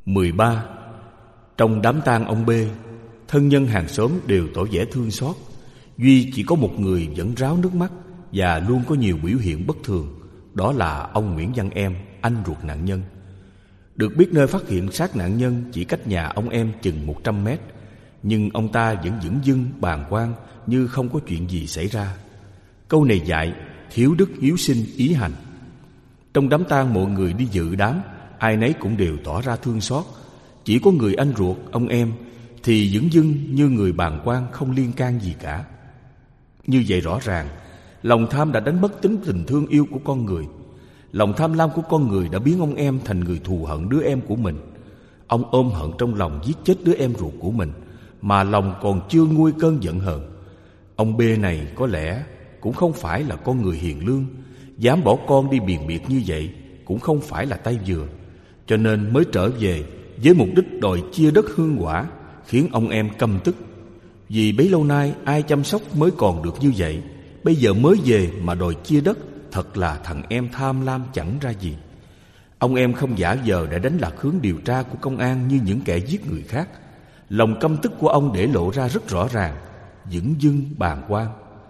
13. Trong đám tang ông B, thân nhân hàng xóm đều tỏ vẻ thương xót. Duy chỉ có một người vẫn ráo nước mắt và luôn có nhiều biểu hiện bất thường. Đó là ông Nguyễn Văn Em, anh ruột nạn nhân. Được biết nơi phát hiện xác nạn nhân chỉ cách nhà ông Em chừng 100 mét, nhưng ông ta vẫn dửng dưng bàng quan như không có chuyện gì xảy ra. Câu này dạy thiếu đức hiếu sinh ý hành. Trong đám tang mọi người đi dự đám, ai nấy cũng đều tỏ ra thương xót. Chỉ có người anh ruột ông Em thì dửng dưng như người bàng quan không liên can gì cả. Như vậy rõ ràng lòng tham đã đánh mất tính tình thương yêu của con người. Lòng tham lam của con người đã biến ông Em thành người thù hận đứa em của mình. Ông ôm hận trong lòng giết chết đứa em ruột của mình, mà lòng còn chưa nguôi cơn giận hờn. Ông B này có lẽ cũng không phải là con người hiền lương, dám bỏ con đi biền biệt như vậy cũng không phải là tay vừa, cho nên mới trở về với mục đích đòi chia đất hương quả, khiến ông Em căm tức. Vì bấy lâu nay ai chăm sóc mới còn được như vậy, bây giờ mới về mà đòi chia đất, thật là thằng em tham lam chẳng ra gì. Ông Em không giả vờ để đánh lạc hướng điều tra của công an như những kẻ giết người khác. Lòng căm tức của ông để lộ ra rất rõ ràng, dửng dưng bàng quan.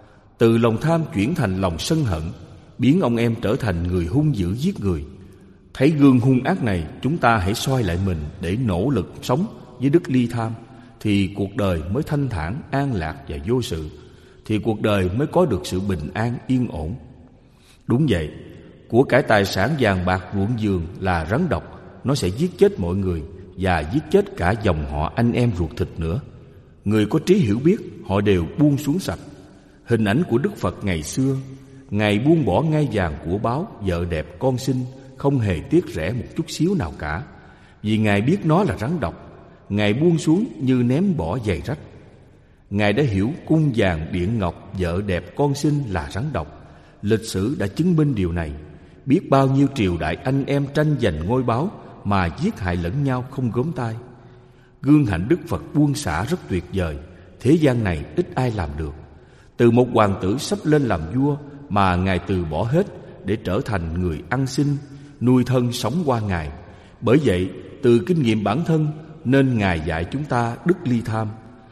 Từ lòng tham chuyển thành lòng sân hận, biến ông Em trở thành người hung dữ giết người. Thấy gương hung ác này, chúng ta hãy soi lại mình để nỗ lực sống với đức ly tham, thì cuộc đời mới thanh thản, an lạc và vô sự, thì cuộc đời mới có được sự bình an yên ổn. Đúng vậy, của cải tài sản vàng bạc ruộng vườn là rắn độc, nó sẽ giết chết mọi người và giết chết cả dòng họ anh em ruột thịt nữa. Người có trí hiểu biết họ đều buông xuống sạch. Hình ảnh của Đức Phật ngày xưa, Ngài buông bỏ ngai vàng của báu, vợ đẹp con xinh, không hề tiếc rẻ một chút xíu nào cả. Vì Ngài biết nó là rắn độc, Ngài buông xuống như ném bỏ giày rách. Ngài đã hiểu cung vàng điện ngọc, vợ đẹp con xinh là rắn độc. Lịch sử đã chứng minh điều này. Biết bao nhiêu triều đại anh em tranh giành ngôi báu mà giết hại lẫn nhau không gớm tay. Gương hạnh Đức Phật buông xả rất tuyệt vời, thế gian này ít ai làm được. Từ một hoàng tử sắp lên làm vua mà Ngài từ bỏ hết để trở thành người ăn xin, nuôi thân sống qua ngày. Bởi vậy, từ kinh nghiệm bản thân nên Ngài dạy chúng ta đức ly tham.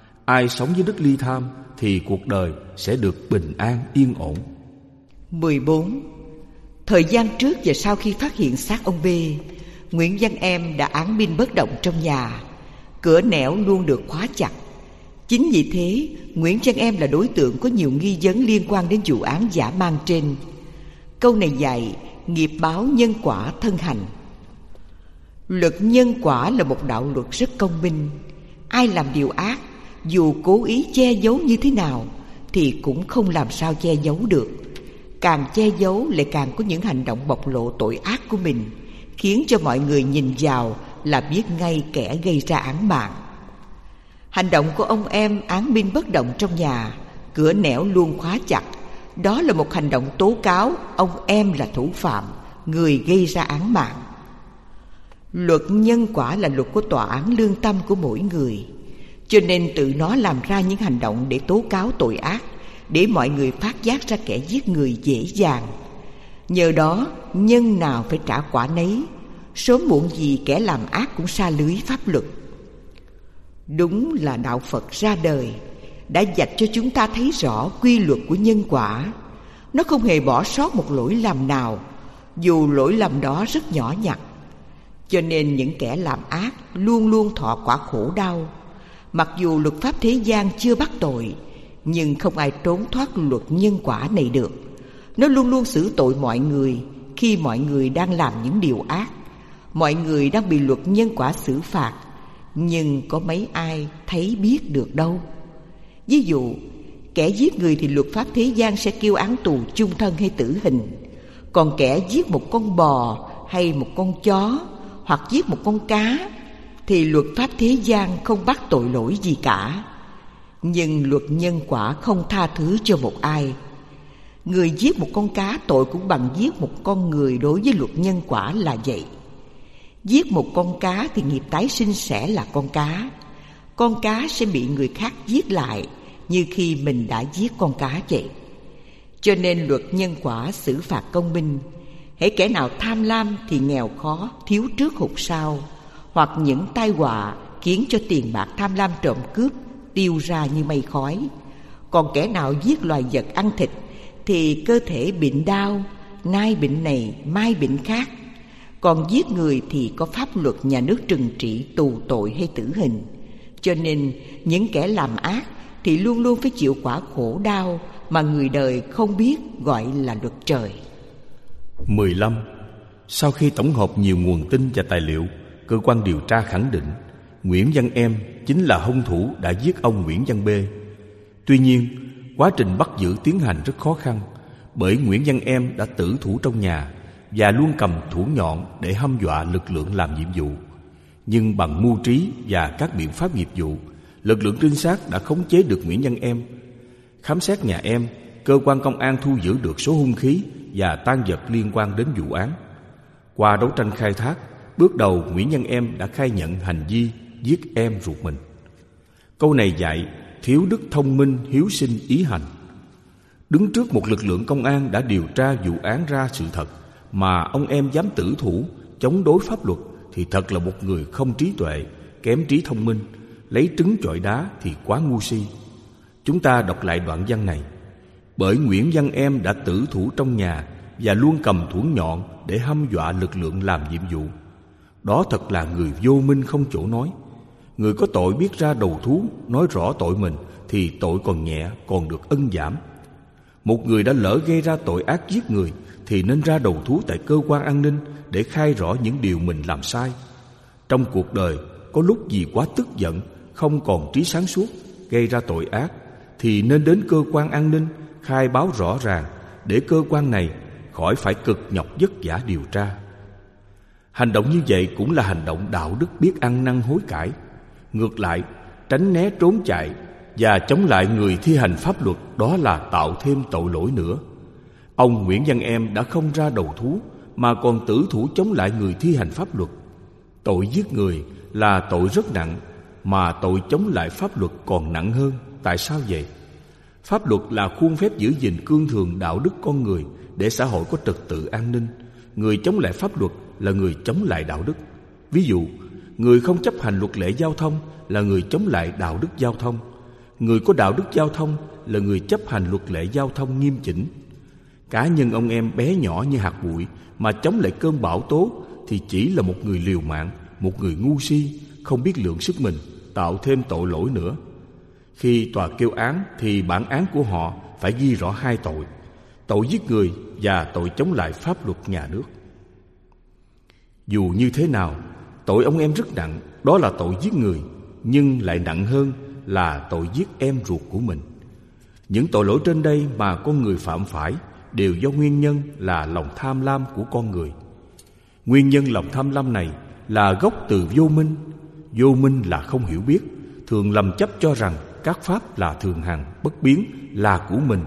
Ai sống với đức ly tham thì cuộc đời sẽ được bình an yên ổn. 14. Thời gian trước và sau khi phát hiện xác ông B, Nguyễn Văn Em đã án binh bất động trong nhà. Cửa nẻo luôn được khóa chặt. Chính vì thế, Nguyễn Văn Em là đối tượng có nhiều nghi vấn liên quan đến vụ án dã man trên. Câu này dạy nghiệp báo nhân quả thân hành. Luật nhân quả là một đạo luật rất công minh. Ai làm điều ác, dù cố ý che giấu như thế nào thì cũng không làm sao che giấu được. Càng che giấu lại càng có những hành động bộc lộ tội ác của mình, khiến cho mọi người nhìn vào là biết ngay kẻ gây ra án mạng. Hành động của ông Em án binh bất động trong nhà, cửa nẻo luôn khóa chặt, đó là một hành động tố cáo ông Em là thủ phạm, người gây ra án mạng. Luật nhân quả là luật của tòa án lương tâm của mỗi người, cho nên tự nó làm ra những hành động để tố cáo tội ác, để mọi người phát giác ra kẻ giết người dễ dàng. Nhờ đó, nhân nào phải trả quả nấy, sớm muộn gì kẻ làm ác cũng sa lưới pháp luật. Đúng là đạo Phật ra đời đã vạch cho chúng ta thấy rõ quy luật của nhân quả. Nó không hề bỏ sót một lỗi lầm nào, dù lỗi lầm đó rất nhỏ nhặt. Cho nên những kẻ làm ác luôn luôn thọ quả khổ đau. Mặc dù luật pháp thế gian chưa bắt tội, nhưng không ai trốn thoát luật nhân quả này được. Nó luôn luôn xử tội mọi người khi mọi người đang làm những điều ác. Mọi người đang bị luật nhân quả xử phạt, nhưng có mấy ai thấy biết được đâu. Ví dụ, kẻ giết người thì luật pháp thế gian sẽ kêu án tù chung thân hay tử hình. Còn kẻ giết một con bò hay một con chó hoặc giết một con cá thì luật pháp thế gian không bắt tội lỗi gì cả. Nhưng luật nhân quả không tha thứ cho một ai. Người giết một con cá tội cũng bằng giết một con người, đối với luật nhân quả là vậy. Giết một con cá thì nghiệp tái sinh sẽ là con cá. Con cá sẽ bị người khác giết lại như khi mình đã giết con cá vậy. Cho nên luật nhân quả xử phạt công minh. Hễ kẻ nào tham lam thì nghèo khó, thiếu trước hụt sau, hoặc những tai họa khiến cho tiền bạc tham lam trộm cướp tiêu ra như mây khói. Còn kẻ nào giết loài vật ăn thịt thì cơ thể bệnh đau, nay bệnh này mai bệnh khác. Còn giết người thì có pháp luật nhà nước trừng trị tù tội hay tử hình. Cho nên những kẻ làm ác thì luôn luôn phải chịu quả khổ đau mà người đời không biết gọi là luật trời. 15. Sau khi tổng hợp nhiều nguồn tin và tài liệu, cơ quan điều tra khẳng định Nguyễn Văn Em chính là hung thủ đã giết ông Nguyễn Văn B. Tuy nhiên, quá trình bắt giữ tiến hành rất khó khăn, bởi Nguyễn Văn Em đã tử thủ trong nhà và luôn cầm thủ nhọn để hăm dọa lực lượng làm nhiệm vụ. Nhưng bằng mưu trí và các biện pháp nghiệp vụ, lực lượng trinh sát đã khống chế được Nguyễn Văn Em. Khám xét nhà Em, cơ quan công an thu giữ được số hung khí và tang vật liên quan đến vụ án. Qua đấu tranh khai thác, bước đầu Nguyễn Văn Em đã khai nhận hành vi giết em ruột mình. Câu này dạy thiếu đức thông minh, hiếu sinh, ý hành. Đứng trước một lực lượng công an đã điều tra vụ án ra sự thật mà ông Em dám tử thủ, chống đối pháp luật thì thật là một người không trí tuệ, kém trí thông minh. Lấy trứng chọi đá thì quá ngu si. Chúng ta đọc lại đoạn văn này. Bởi Nguyễn Văn Em đã tử thủ trong nhà và luôn cầm thủ nhọn để hăm dọa lực lượng làm nhiệm vụ. Đó thật là người vô minh không chỗ nói. Người có tội biết ra đầu thú, nói rõ tội mình thì tội còn nhẹ, còn được ân giảm. Một người đã lỡ gây ra tội ác giết người thì nên ra đầu thú tại cơ quan an ninh để khai rõ những điều mình làm sai. Trong cuộc đời, có lúc vì quá tức giận, không còn trí sáng suốt, gây ra tội ác thì nên đến cơ quan an ninh khai báo rõ ràng để cơ quan này khỏi phải cực nhọc vất vả điều tra. Hành động như vậy cũng là hành động đạo đức biết ăn năn hối cải. Ngược lại, tránh né trốn chạy và chống lại người thi hành pháp luật, đó là tạo thêm tội lỗi nữa. Ông Nguyễn Văn Em đã không ra đầu thú mà còn tử thủ chống lại người thi hành pháp luật. Tội giết người là tội rất nặng, mà tội chống lại pháp luật còn nặng hơn. Tại sao vậy? Pháp luật là khuôn phép giữ gìn cương thường đạo đức con người để xã hội có trật tự an ninh. Người chống lại pháp luật là người chống lại đạo đức. Ví dụ, người không chấp hành luật lệ giao thông là người chống lại đạo đức giao thông. Người có đạo đức giao thông là người chấp hành luật lệ giao thông nghiêm chỉnh. Cá nhân ông Em bé nhỏ như hạt bụi mà chống lại cơn bão tố thì chỉ là một người liều mạng, một người ngu si, không biết lượng sức mình, tạo thêm tội lỗi nữa. Khi tòa kêu án thì bản án của họ phải ghi rõ hai tội: tội giết người và tội chống lại pháp luật nhà nước. Dù như thế nào, tội ông Em rất nặng, đó là tội giết người, nhưng lại nặng hơn là tội giết em ruột của mình. Những tội lỗi trên đây mà con người phạm phải đều do nguyên nhân là lòng tham lam của con người. Nguyên nhân lòng tham lam này là gốc từ vô minh. Vô minh là không hiểu biết, thường lầm chấp cho rằng các pháp là thường hằng, bất biến, là của mình,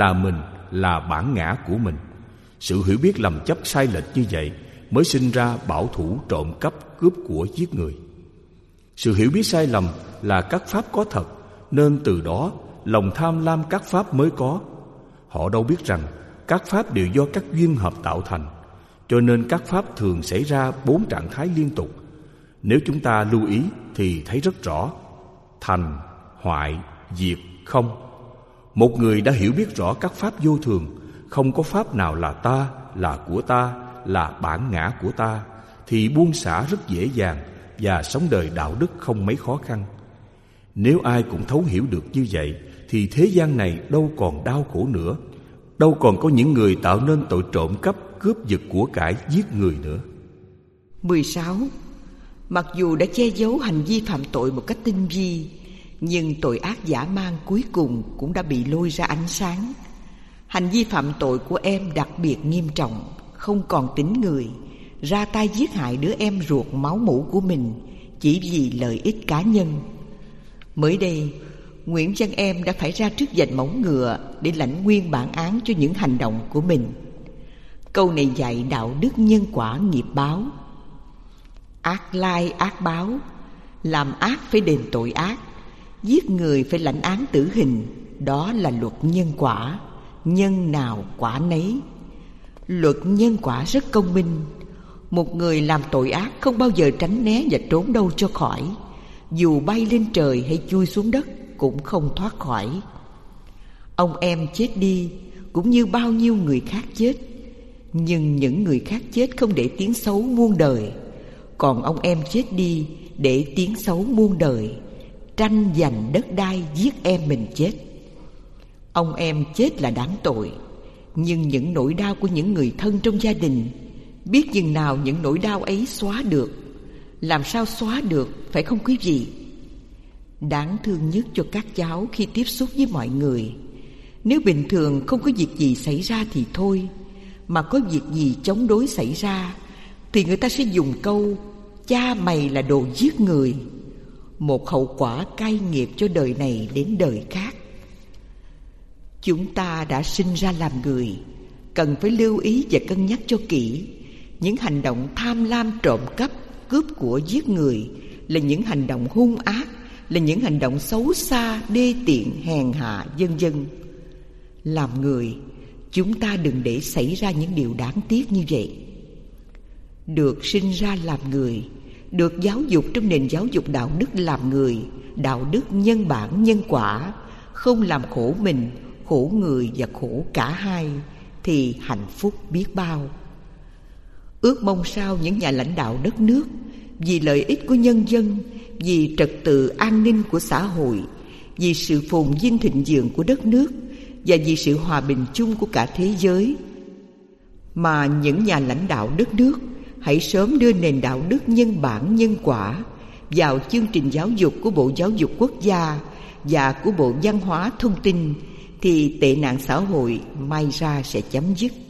là bản ngã của mình. Sự hiểu biết lầm chấp sai lệch như vậy mới sinh ra bảo thủ, trộm cắp, cướp của, giết người. Sự hiểu biết sai lầm là các pháp có thật, nên từ đó lòng tham lam các pháp mới có. Họ đâu biết rằng các pháp đều do các duyên hợp tạo thành, cho nên các pháp thường xảy ra 4 trạng thái liên tục. Nếu chúng ta lưu ý thì thấy rất rõ: thành, hoại, diệt, không. Một người đã hiểu biết rõ các pháp vô thường, không có pháp nào là ta, là của ta, là bản ngã của ta, thì buông xả rất dễ dàng và sống đời đạo đức không mấy khó khăn. Nếu ai cũng thấu hiểu được như vậy thì thế gian này đâu còn đau khổ nữa, đâu còn có những người tạo nên tội trộm cắp, cướp giật của cải, giết người nữa. 16. Mặc dù đã che giấu hành vi phạm tội một cách tinh vi, nhưng tội ác dã man cuối cùng cũng đã bị lôi ra ánh sáng. Hành vi phạm tội của em đặc biệt nghiêm trọng, không còn tính người, ra tay giết hại đứa em ruột máu mủ của mình chỉ vì lợi ích cá nhân. Mới đây, Nguyễn Văn Em đã phải ra trước vành móng ngựa để lãnh nguyên bản án cho những hành động của mình. Câu này dạy đạo đức nhân quả nghiệp báo. Ác lai ác báo, làm ác phải đền tội ác, giết người phải lãnh án tử hình. Đó là luật nhân quả, nhân nào quả nấy. Luật nhân quả rất công minh. Một người làm tội ác không bao giờ tránh né và trốn đâu cho khỏi. Dù bay lên trời hay chui xuống đất cũng không thoát khỏi. Ông em chết đi cũng như bao nhiêu người khác chết. Nhưng những người khác chết không để tiếng xấu muôn đời. Còn ông em chết đi để tiếng xấu muôn đời, tranh giành đất đai giết em mình chết. Ông em chết là đáng tội. Nhưng những nỗi đau của những người thân trong gia đình, biết chừng nào những nỗi đau ấy xóa được. Làm sao xóa được, phải không quý vị? Đáng thương nhất cho các cháu khi tiếp xúc với mọi người. Nếu bình thường không có việc gì xảy ra thì thôi, mà có việc gì chống đối xảy ra thì người ta sẽ dùng câu cha mày là đồ giết người, một hậu quả cay nghiệp cho đời này đến đời khác. Chúng ta đã sinh ra làm người, cần phải lưu ý và cân nhắc cho kỹ. Những hành động tham lam, trộm cắp, cướp của, giết người là những hành động hung ác, là những hành động xấu xa, đê tiện, hèn hạ, vân vân. Làm người, chúng ta đừng để xảy ra những điều đáng tiếc như vậy. Được sinh ra làm người, được giáo dục trong nền giáo dục đạo đức làm người, đạo đức nhân bản nhân quả, không làm khổ mình, khổ người và khổ cả hai, thì hạnh phúc biết bao. Ước mong sao những nhà lãnh đạo đất nước, vì lợi ích của nhân dân, vì trật tự an ninh của xã hội, vì sự phồn vinh thịnh vượng của đất nước và vì sự hòa bình chung của cả thế giới, mà những nhà lãnh đạo đất nước hãy sớm đưa nền đạo đức nhân bản nhân quả vào chương trình giáo dục của Bộ Giáo dục Quốc gia và của Bộ Văn hóa Thông tin, thì tệ nạn xã hội may ra sẽ chấm dứt.